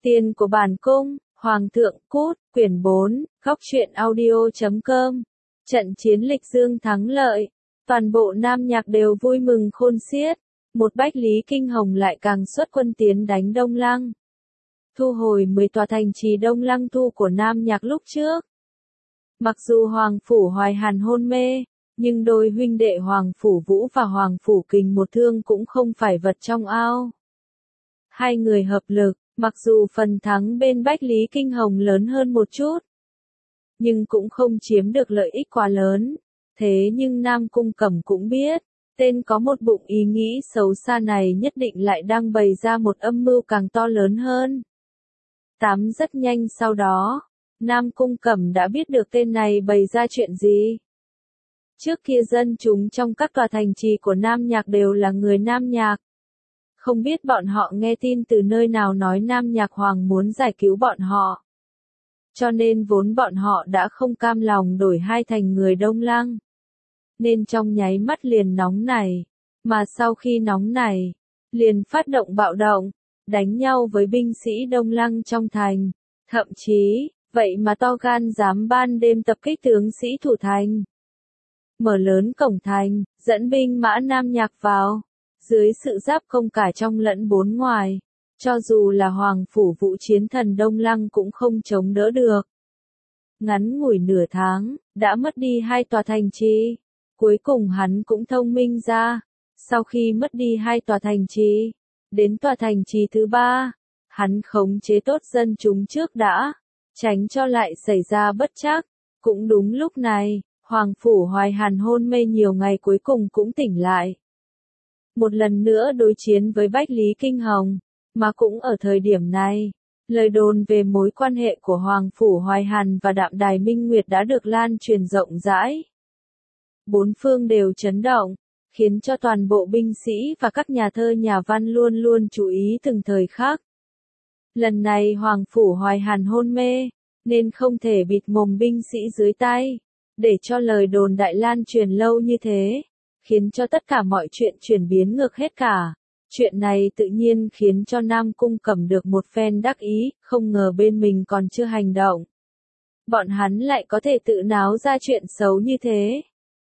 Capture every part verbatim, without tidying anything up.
Tiền của bản cung, Hoàng thượng cút, quyển bốn, góc truyện audio chấm com. Trận chiến lịch dương thắng lợi, toàn bộ Nam Nhạc đều vui mừng khôn xiết, một Bách Lý Kinh Hồng lại càng xuất quân tiến đánh Đông Lăng. Thu hồi mười tòa thành trì Đông Lăng thu của Nam Nhạc lúc trước. Mặc dù Hoàng Phủ Hoài Hàn hôn mê, nhưng đôi huynh đệ Hoàng Phủ Vũ và Hoàng Phủ Kình một thương cũng không phải vật trong ao. Hai người hợp lực, mặc dù phần thắng bên Bách Lý Kinh Hồng lớn hơn một chút, nhưng cũng không chiếm được lợi ích quá lớn. Thế nhưng Nam Cung Cẩm cũng biết, tên có một bụng ý nghĩ xấu xa này nhất định lại đang bày ra một âm mưu càng to lớn hơn. Tám rất nhanh sau đó, Nam Cung Cẩm đã biết được tên này bày ra chuyện gì. Trước kia dân chúng trong các tòa thành trì của Nam Nhạc đều là người Nam Nhạc. Không biết bọn họ nghe tin từ nơi nào nói Nam Nhạc Hoàng muốn giải cứu bọn họ. Cho nên vốn bọn họ đã không cam lòng đổi hai thành người Đông Lăng. Nên trong nháy mắt liền nóng này. Mà sau khi nóng này, liền phát động bạo động, đánh nhau với binh sĩ Đông Lăng trong thành. Thậm chí, vậy mà to gan dám ban đêm tập kích tướng sĩ thủ thành. Mở lớn cổng thành, dẫn binh mã Nam Nhạc vào. Dưới sự giáp công cả trong lẫn bốn ngoài, cho dù là Hoàng Phủ Vũ chiến thần Đông Lăng cũng không chống đỡ được. Ngắn ngủi nửa tháng, đã mất đi hai tòa thành trì. Cuối cùng hắn cũng thông minh ra. Sau khi mất đi hai tòa thành trì, đến tòa thành trì thứ ba, hắn khống chế tốt dân chúng trước đã, tránh cho lại xảy ra bất trắc. Cũng đúng lúc này, Hoàng Phủ Hoài Hàn hôn mê nhiều ngày cuối cùng cũng tỉnh lại. Một lần nữa đối chiến với Bách Lý Kinh Hồng, mà cũng ở thời điểm này, lời đồn về mối quan hệ của Hoàng Phủ Hoài Hàn và Đạm Đài Minh Nguyệt đã được lan truyền rộng rãi. Bốn phương đều chấn động, khiến cho toàn bộ binh sĩ và các nhà thơ nhà văn luôn luôn chú ý từng thời khắc. Lần này Hoàng Phủ Hoài Hàn hôn mê, nên không thể bịt mồm binh sĩ dưới tay, để cho lời đồn đại lan truyền lâu như thế. Khiến cho tất cả mọi chuyện chuyển biến ngược hết cả. Chuyện này tự nhiên khiến cho Nam Cung Cẩm được một phen đắc ý, không ngờ bên mình còn chưa hành động. Bọn hắn lại có thể tự náo ra chuyện xấu như thế.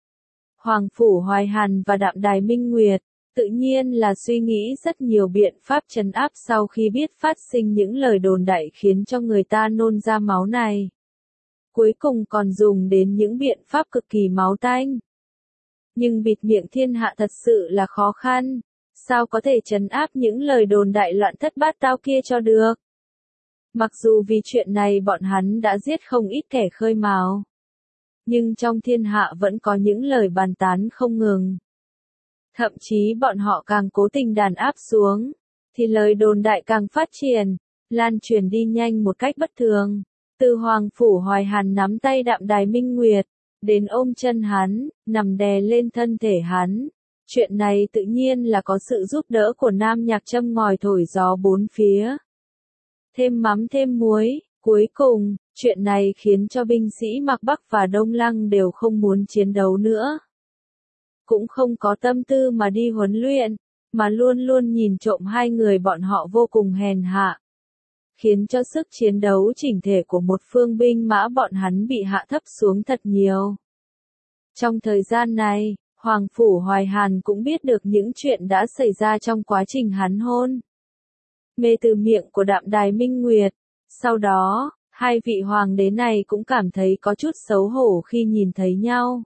Hoàng Phủ Hoài Hàn và Đạm Đài Minh Nguyệt, tự nhiên là suy nghĩ rất nhiều biện pháp trấn áp sau khi biết phát sinh những lời đồn đại khiến cho người ta nôn ra máu này. Cuối cùng còn dùng đến những biện pháp cực kỳ máu tanh. Nhưng bịt miệng thiên hạ thật sự là khó khăn, sao có thể trấn áp những lời đồn đại loạn thất bát tao kia cho được. Mặc dù vì chuyện này bọn hắn đã giết không ít kẻ khơi mào, nhưng trong thiên hạ vẫn có những lời bàn tán không ngừng. Thậm chí bọn họ càng cố tình đàn áp xuống, thì lời đồn đại càng phát triển, lan truyền đi nhanh một cách bất thường. Từ Hoàng Phủ Hoài Hàn nắm tay Đạm Đài Minh Nguyệt, đến ôm chân hắn, nằm đè lên thân thể hắn. Chuyện này tự nhiên là có sự giúp đỡ của Nam Nhạc châm ngòi thổi gió bốn phía. Thêm mắm thêm muối, cuối cùng, chuyện này khiến cho binh sĩ Mạc Bắc và Đông Lăng đều không muốn chiến đấu nữa. Cũng không có tâm tư mà đi huấn luyện, mà luôn luôn nhìn trộm hai người bọn họ vô cùng hèn hạ. Khiến cho sức chiến đấu chỉnh thể của một phương binh mã bọn hắn bị hạ thấp xuống thật nhiều. Trong thời gian này, Hoàng Phủ Hoài Hàn cũng biết được những chuyện đã xảy ra trong quá trình hắn hôn mê từ miệng của Đạm Đài Minh Nguyệt. Sau đó, hai vị hoàng đế này cũng cảm thấy có chút xấu hổ khi nhìn thấy nhau.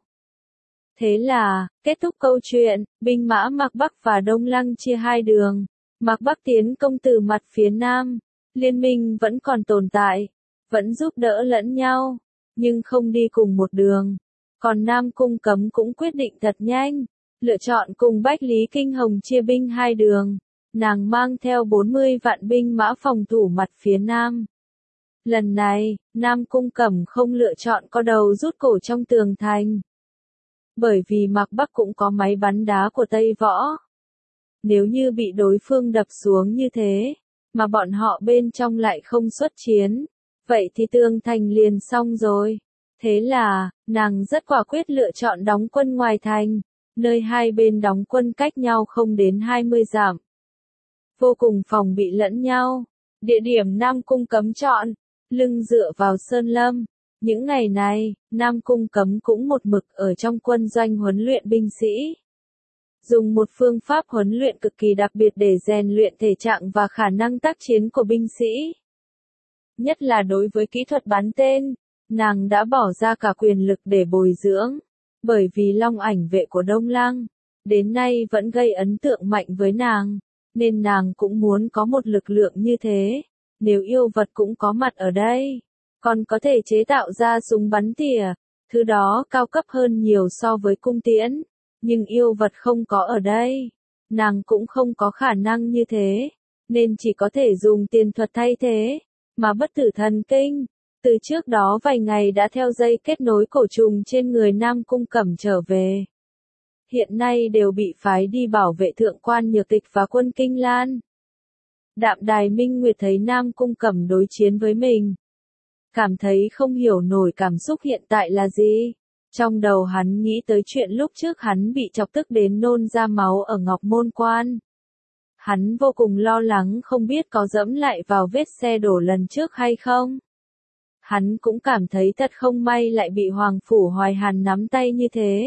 Thế là, kết thúc câu chuyện, binh mã Mạc Bắc và Đông Lăng chia hai đường. Mạc Bắc tiến công từ mặt phía Nam. Liên minh vẫn còn tồn tại, vẫn giúp đỡ lẫn nhau, nhưng không đi cùng một đường. Còn Nam Cung Cấm cũng quyết định thật nhanh, lựa chọn cùng Bách Lý Kinh Hồng chia binh hai đường. Nàng mang theo bốn mươi vạn binh mã phòng thủ mặt phía Nam. Lần này, Nam Cung Cẩm không lựa chọn co đầu rút cổ trong tường thành. Bởi vì Mạc Bắc cũng có máy bắn đá của Tây Võ. Nếu như bị đối phương đập xuống như thế, mà bọn họ bên trong lại không xuất chiến, vậy thì tường thành liền xong rồi. Thế là, nàng rất quả quyết lựa chọn đóng quân ngoài thành, nơi hai bên đóng quân cách nhau không đến hai mươi dặm. Vô cùng phòng bị lẫn nhau, Địa điểm Nam Cung Cấm chọn, lưng dựa vào Sơn Lâm. Những ngày này, Nam Cung Cấm cũng một mực ở trong quân doanh huấn luyện binh sĩ. Dùng một phương pháp huấn luyện cực kỳ đặc biệt để rèn luyện thể trạng và khả năng tác chiến của binh sĩ. Nhất là đối với kỹ thuật bắn tên, nàng đã bỏ ra cả quyền lực để bồi dưỡng. Bởi vì long ảnh vệ của Đông Lăng, đến nay vẫn gây ấn tượng mạnh với nàng, nên nàng cũng muốn có một lực lượng như thế. Nếu yêu vật cũng có mặt ở đây, còn có thể chế tạo ra súng bắn tỉa, thứ đó cao cấp hơn nhiều so với cung tiễn. Nhưng yêu vật không có ở đây, nàng cũng không có khả năng như thế, nên chỉ có thể dùng tiền thuật thay thế. Mà bất tử thần kinh, từ trước đó vài ngày đã theo dây kết nối cổ trùng trên người Nam Cung Cẩm trở về. Hiện nay đều bị phái đi bảo vệ thượng quan Nhược Tịch và quân Kinh Lan. Đạm Đài Minh Nguyệt thấy Nam Cung Cẩm đối chiến với mình, cảm thấy không hiểu nổi cảm xúc hiện tại là gì. Trong đầu hắn nghĩ tới chuyện lúc trước hắn bị chọc tức đến nôn ra máu ở Ngọc Môn Quan. Hắn vô cùng lo lắng không biết có dẫm lại vào vết xe đổ lần trước hay không. Hắn cũng cảm thấy thật không may lại bị Hoàng Phủ Hoài Hàn nắm tay như thế,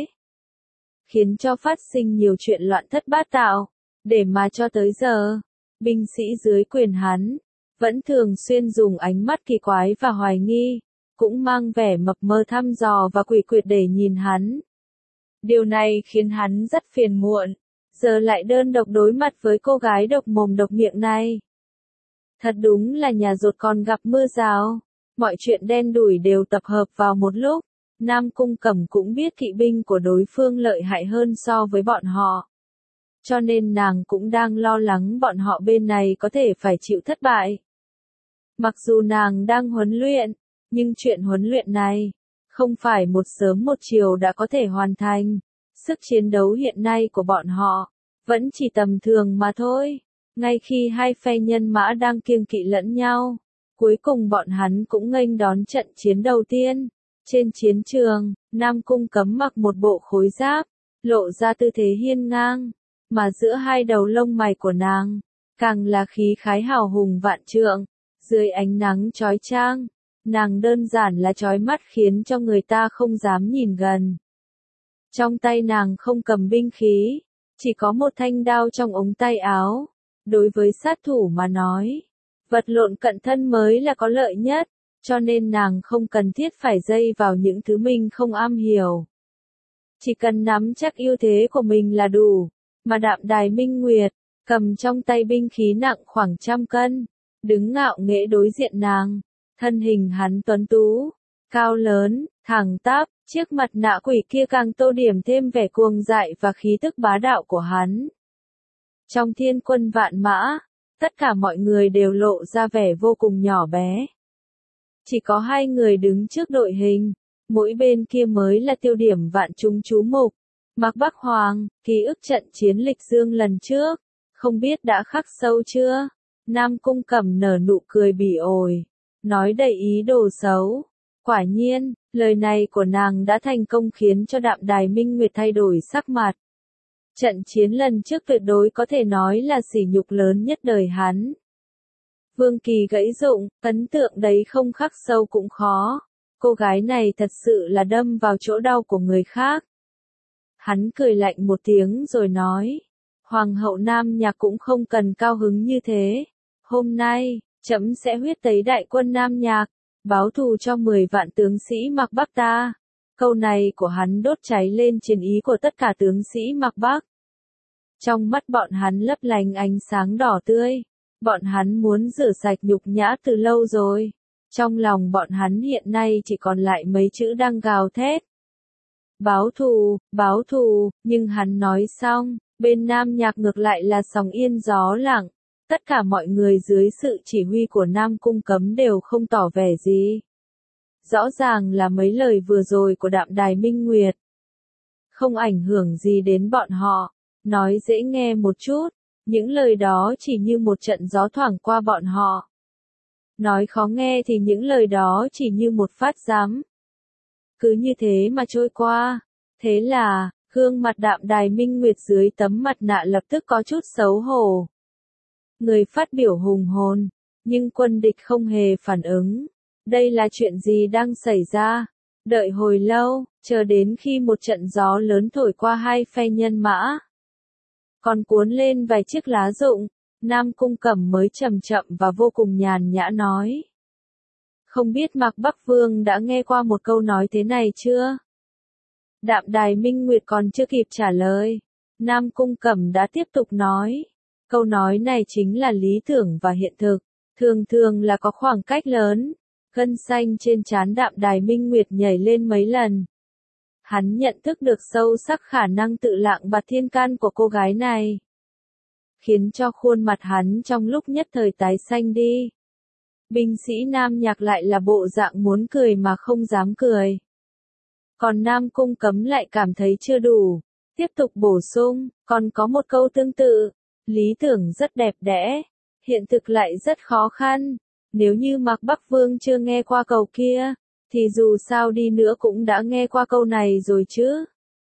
khiến cho phát sinh nhiều chuyện loạn thất bát tao. Để mà cho tới giờ, binh sĩ dưới quyền hắn vẫn thường xuyên dùng ánh mắt kỳ quái và hoài nghi, cũng mang vẻ mập mờ thăm dò và quỷ quyệt để nhìn hắn. Điều này khiến hắn rất phiền muộn, giờ lại đơn độc đối mặt với cô gái độc mồm độc miệng này. Thật đúng là nhà rột còn gặp mưa rào, mọi chuyện đen đủi đều tập hợp vào một lúc. Nam Cung Cẩm cũng biết kỵ binh của đối phương lợi hại hơn so với bọn họ. Cho nên nàng cũng đang lo lắng bọn họ bên này có thể phải chịu thất bại. Mặc dù nàng đang huấn luyện, nhưng chuyện huấn luyện này không phải một sớm một chiều đã có thể hoàn thành. Sức chiến đấu hiện nay của bọn họ vẫn chỉ tầm thường mà thôi. Ngay khi hai phe nhân mã đang kiêng kỵ lẫn nhau, cuối cùng bọn hắn cũng nghênh đón trận chiến đầu tiên. Trên chiến trường, Nam Cung Cấm mặc một bộ khối giáp, lộ ra tư thế hiên ngang, mà giữa hai đầu lông mày của nàng, càng là khí khái hào hùng vạn trượng. Dưới ánh nắng chói chang, nàng đơn giản là chói mắt khiến cho người ta không dám nhìn gần. Trong tay nàng không cầm binh khí, chỉ có một thanh đao trong ống tay áo. Đối với sát thủ mà nói, vật lộn cận thân mới là có lợi nhất, cho nên nàng không cần thiết phải dây vào những thứ mình không am hiểu. Chỉ cần nắm chắc ưu thế của mình là đủ. Mà Đạm Đài Minh Nguyệt, cầm trong tay binh khí nặng khoảng trăm cân, đứng ngạo nghễ đối diện nàng. Thân hình hắn tuấn tú, cao lớn, thẳng tắp, chiếc mặt nạ quỷ kia càng tô điểm thêm vẻ cuồng dại và khí tức bá đạo của hắn. Trong thiên quân vạn mã, tất cả mọi người đều lộ ra vẻ vô cùng nhỏ bé. Chỉ có hai người đứng trước đội hình, mỗi bên kia mới là tiêu điểm vạn chúng chú mục. Mạc Bắc Hoàng, ký ức trận chiến Lịch Dương lần trước, không biết đã khắc sâu chưa? Nam Cung Cẩm nở nụ cười bỉ ổi, nói đầy ý đồ xấu. Quả nhiên, lời này của nàng đã thành công khiến cho Đạm Đài Minh Nguyệt thay đổi sắc mặt. Trận chiến lần trước tuyệt đối có thể nói là sỉ nhục lớn nhất đời hắn. Vương Kỳ gãy rụng, ấn tượng đấy không khắc sâu cũng khó. Cô gái này thật sự là đâm vào chỗ đau của người khác. Hắn cười lạnh một tiếng rồi nói, Hoàng hậu Nam Nhạc cũng không cần cao hứng như thế. Hôm nay, trẫm sẽ huyết tẩy đại quân Nam Nhạc, báo thù cho mười vạn tướng sĩ Mạc Bắc ta. Câu này của hắn đốt cháy lên chiến ý của tất cả tướng sĩ Mạc Bắc. Trong mắt bọn hắn lấp lánh ánh sáng đỏ tươi. Bọn hắn muốn rửa sạch nhục nhã từ lâu rồi. Trong lòng bọn hắn hiện nay chỉ còn lại mấy chữ đang gào thét. Báo thù, báo thù, nhưng hắn nói xong, bên Nam Nhạc ngược lại là sóng yên gió lặng. Tất cả mọi người dưới sự chỉ huy của Nam Cung Cấm đều không tỏ vẻ gì. Rõ ràng là mấy lời vừa rồi của Đạm Đài Minh Nguyệt không ảnh hưởng gì đến bọn họ. Nói dễ nghe một chút, những lời đó chỉ như một trận gió thoảng qua bọn họ. Nói khó nghe thì những lời đó chỉ như một phát giám. Cứ như thế mà trôi qua. Thế là, gương mặt Đạm Đài Minh Nguyệt dưới tấm mặt nạ lập tức có chút xấu hổ. Người phát biểu hùng hồn, Nhưng quân địch không hề phản ứng. Đây là chuyện gì đang xảy ra? Đợi hồi lâu, chờ đến khi một trận gió lớn thổi qua hai phe nhân mã, còn cuốn lên vài chiếc lá rụng, Nam Cung Cẩm mới chậm chậm và vô cùng nhàn nhã nói. Không biết Mạc Bắc Vương đã nghe qua một câu nói thế này chưa? Đạm Đài Minh Nguyệt còn chưa kịp trả lời. Nam Cung Cẩm đã tiếp tục nói. Câu nói này chính là lý tưởng và hiện thực. Thường thường là có khoảng cách lớn. Gân xanh trên trán Đạm Đài Minh Nguyệt nhảy lên mấy lần. Hắn nhận thức được sâu sắc khả năng tự lạng bạt thiên can của cô gái này, khiến cho khuôn mặt hắn trong lúc nhất thời tái xanh đi. Binh sĩ Nam Nhạc lại là bộ dạng muốn cười mà không dám cười. Còn Nam Cung Cấm lại cảm thấy chưa đủ. Tiếp tục bổ sung, còn có một câu tương tự. Lý tưởng rất đẹp đẽ, hiện thực lại rất khó khăn. Nếu như Mạc Bắc Vương chưa nghe qua câu kia, thì dù sao đi nữa cũng đã nghe qua câu này rồi chứ.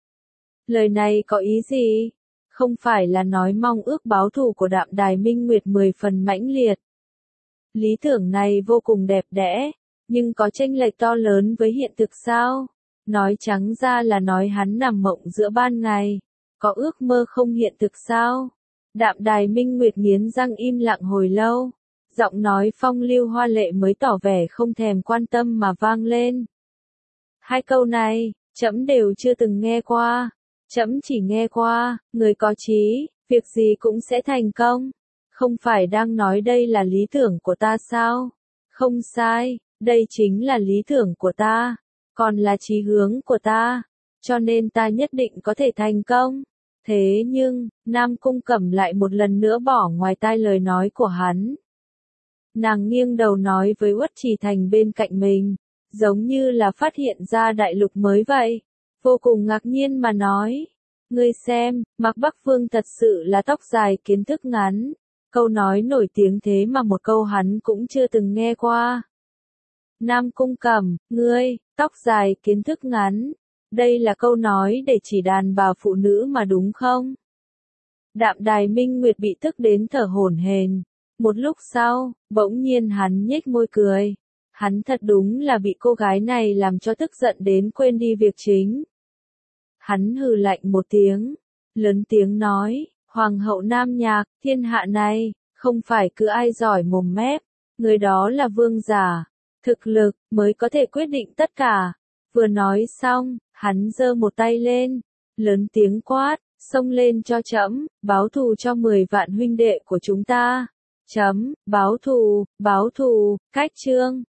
Lời này có ý gì? Không phải là nói mong ước báo thù của Đạm Đài Minh Nguyệt mười phần mãnh liệt. Lý tưởng này vô cùng đẹp đẽ, nhưng có chênh lệch to lớn với hiện thực sao? Nói trắng ra là nói hắn nằm mộng giữa ban ngày, có ước mơ không hiện thực sao? Đạm Đài Minh Nguyệt nghiến răng im lặng hồi lâu, giọng nói phong lưu hoa lệ mới tỏ vẻ không thèm quan tâm mà vang lên. Hai câu này, trẫm đều chưa từng nghe qua, trẫm chỉ nghe qua, người có chí, việc gì cũng sẽ thành công. Không phải đang nói đây là lý tưởng của ta sao? Không sai, đây chính là lý tưởng của ta, còn là chí hướng của ta, cho nên ta nhất định có thể thành công. Thế nhưng, Nam Cung Cẩm lại một lần nữa bỏ ngoài tai lời nói của hắn. Nàng nghiêng đầu nói với Uất Trì Thành bên cạnh mình, giống như là phát hiện ra đại lục mới vậy, vô cùng ngạc nhiên mà nói. Ngươi xem, Mạc Bắc Vương thật sự là tóc dài kiến thức ngắn. Câu nói nổi tiếng thế mà một câu hắn cũng chưa từng nghe qua. Nam Cung Cẩm, ngươi, tóc dài kiến thức ngắn. Đây là câu nói để chỉ đàn bà phụ nữ mà đúng không? Đạm Đài Minh Nguyệt bị tức đến thở hổn hển. Một lúc sau, bỗng nhiên hắn nhếch môi cười. Hắn thật đúng là bị cô gái này làm cho tức giận đến quên đi việc chính. Hắn hừ lạnh một tiếng, lớn tiếng nói, Hoàng hậu Nam Nhạc, thiên hạ này, không phải cứ ai giỏi mồm mép, người đó là vương giả, thực lực, mới có thể quyết định tất cả. Vừa nói xong, hắn giơ một tay lên, lớn tiếng quát, xông lên cho trẫm, báo thù cho mười vạn huynh đệ của chúng ta. Chấm, báo thù, báo thù, cách chương.